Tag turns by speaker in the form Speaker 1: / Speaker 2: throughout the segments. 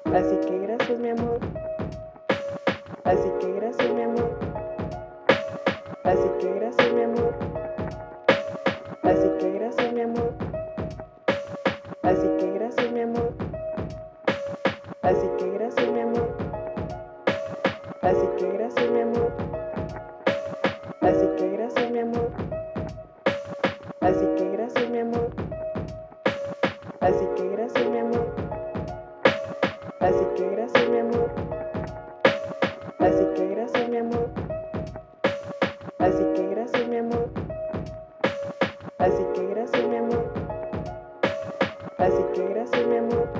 Speaker 1: Así que gracias, mi amor. Así que gracias, mi amor. Así que gracias, mi amor. Así que gracias, mi amor. Así que gracias, mi amor. Así que gracias, mi amor. Así que gracias, mi amor. Así que gracias, mi amor. Así que gracias, mi amor. Así que gracias, mi amor. Así que gracias, mi amor. Así que gracias, mi amor. Así que gracias, mi amor. Así que gracias, mi amor. Así que gracias, mi amor.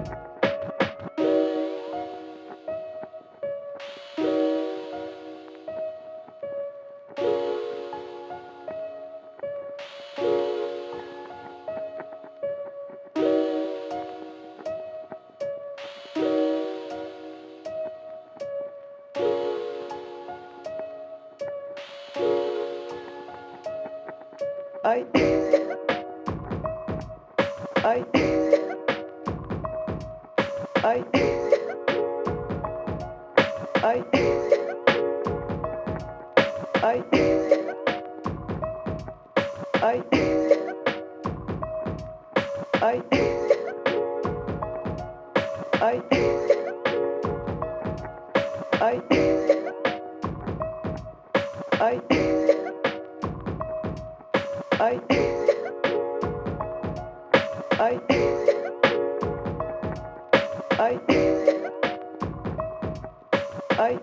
Speaker 1: Ay, ay, ay, ay, ay, ay, ay, ay, ay, ay, ay, ay, ay, ay,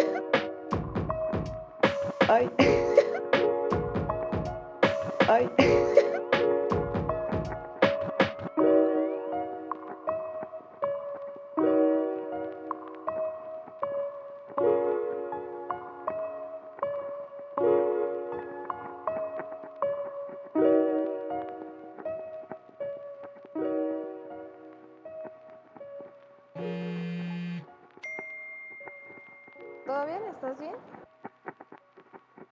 Speaker 1: ay, ay.
Speaker 2: ¿Todo bien? ¿Estás bien?